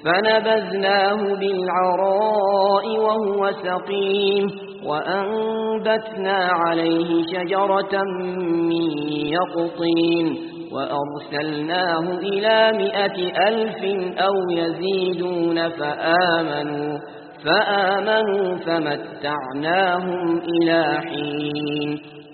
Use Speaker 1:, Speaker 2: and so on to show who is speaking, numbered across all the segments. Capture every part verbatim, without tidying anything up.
Speaker 1: فنبذناه بالعراء وهو سقيم وأنبتنا عليه شجرة من يقطين وأرسلناه إلى مائة ألف أو يزيدون فآمنوا فآمنوا فمتعناهم إلى حين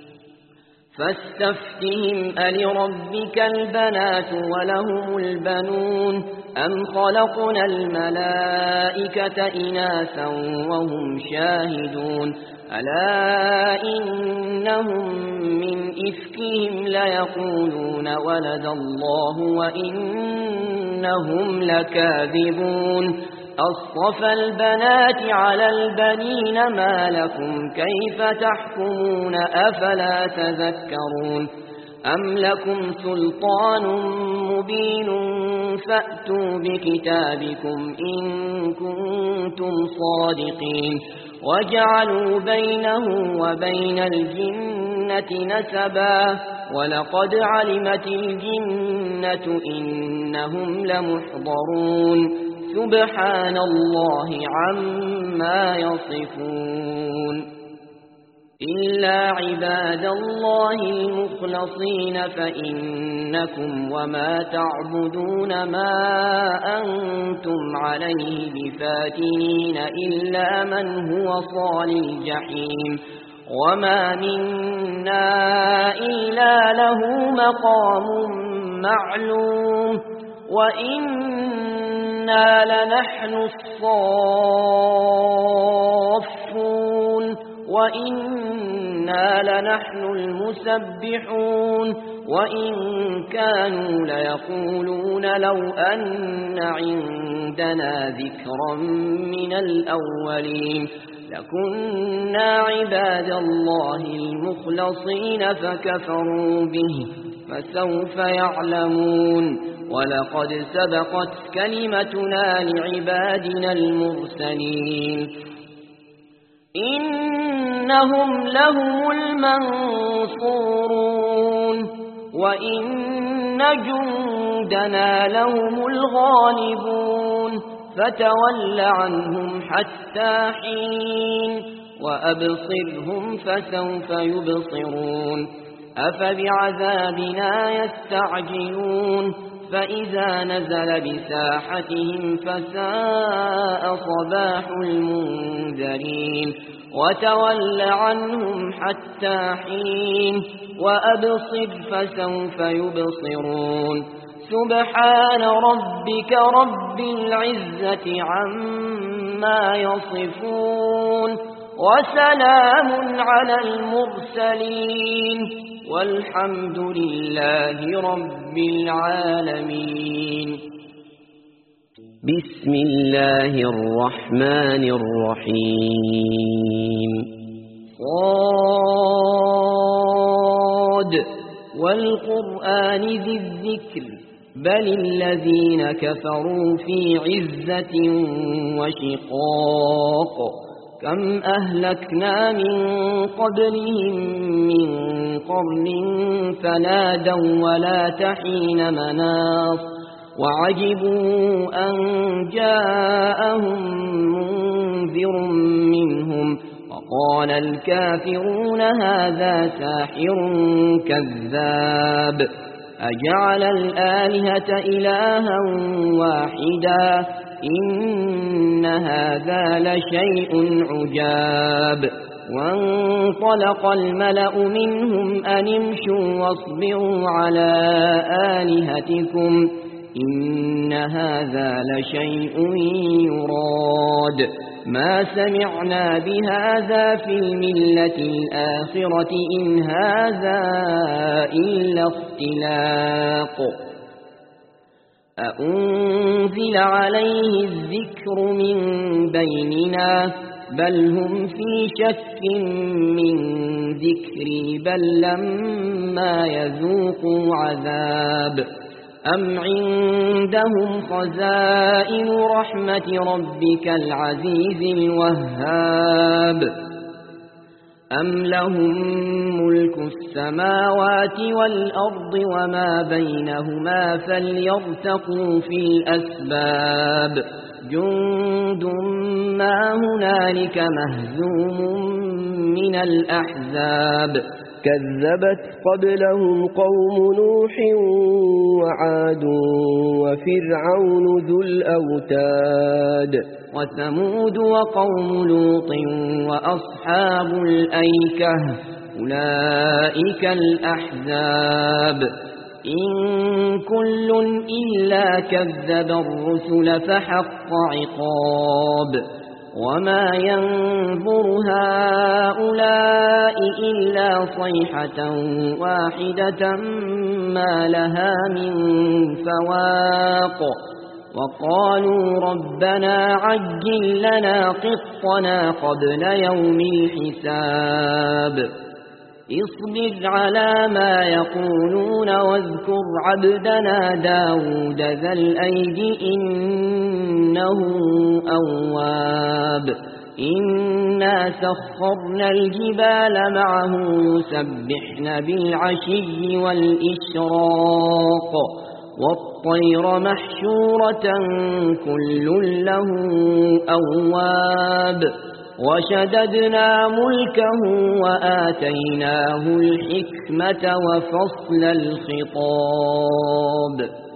Speaker 1: فاستفتهم ألربك البنات ولهم البنون أم خلقنا الملائكة إناثا وهم شاهدون ألا إنهم من إفكهم ليقولون ولد الله وإنهم لكاذبون أصطفى البنات على البنين ما لكم كيف تحكمون أفلا تذكرون أم لكم سلطان مبين فأتوا بكتابكم إن كنتم صادقين وجعلوا بينه وبين الجنة نسبا ولقد علمت الجنة إنهم لمحضرون سبحان الله عما يصفون إلا عباد الله المخلصين فإنكم وما تعبدون ما أنتم عليه بفاتنين إلا من هو صال الجحيم وما منا إلا له مقام معلوم وإنا لنحن الصافون وإنا لنحن المسبحون وإن كانوا ليقولون لو أن عندنا ذكرا من الأولين لكنا عباد الله المخلصين فكفروا به فسوف يعلمون ولقد سبقت كلمتنا لعبادنا المرسلين إنهم لهم المنصورون وإن جندنا لهم الغالبون فتول عنهم حتى حين وأبصرهم فسوف يبصرون أفبعذابنا يستعجلون فإذا نزل بساحتهم فساء صباح المنذرين وتول عنهم حتى حين وأبصر فسوف يبصرون سبحان ربك رب العزة عما يصفون وسلام على المرسلين والحمد لله رب العالمين بسم الله الرحمن الرحيم صاد والقرآن ذي الذكر بل الذين كفروا في عزة وشقاق كم أهلكنا من قبلهم من قرن فنادوا ولا تحين مناص وعجبوا أن جاءهم منذر منهم وقال الكافرون هذا ساحر كذاب أجعل الآلهة إلها واحدا إن هذا لشيء عجاب وانطلق الملأ منهم أن امشوا واصبروا على آلهتكم إن هذا لشيء يراد ما سمعنا بهذا في الملة الآخرة إن هذا إلا اختلاق أأنزل عليه الذكر من بيننا بل هم في شك من ذكري بل لما يذوقوا عذاب أم عندهم خزائن رحمة ربك العزيز الوهاب أم لهم ملك السماوات والأرض وما بينهما فليرتقوا في الأسباب جند ما هنالك مهزوم من الأحزاب
Speaker 2: كذبت قبلهم قوم نوح وعاد وفرعون ذو الأوتاد
Speaker 1: وثمود وقوم لوط وأصحاب الأيكة أولئك الأحزاب إن كل إلا كذب الرسل فحق عقاب وما ينظر هؤلاء إلا صيحة واحدة ما لها من فواق وقالوا ربنا عجل لنا قطنا قبل يوم الحساب اصبر على ما يقولون واذكر عبدنا داود ذا الأيد إنه أواب إنا سخرنا الجبال معه يسبحن بالعشي والإشراق والطير محشورة كل له أواب وشددنا ملكه وآتيناه الحكمة وفصل الخطاب